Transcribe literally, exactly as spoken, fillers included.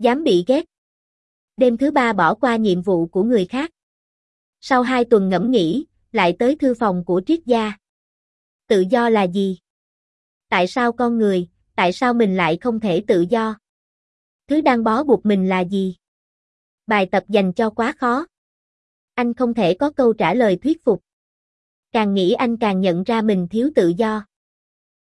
Dám bị ghét. Đêm thứ ba bỏ qua nhiệm vụ của người khác. Sau hai tuần ngẫm nghĩ, lại tới thư phòng của triết gia. Tự do là gì? Tại sao con người, tại sao mình lại không thể tự do? Thứ đang bó buộc mình là gì? Bài tập dành cho quá khó. Anh không thể có câu trả lời thuyết phục. Càng nghĩ anh càng nhận ra mình thiếu tự do.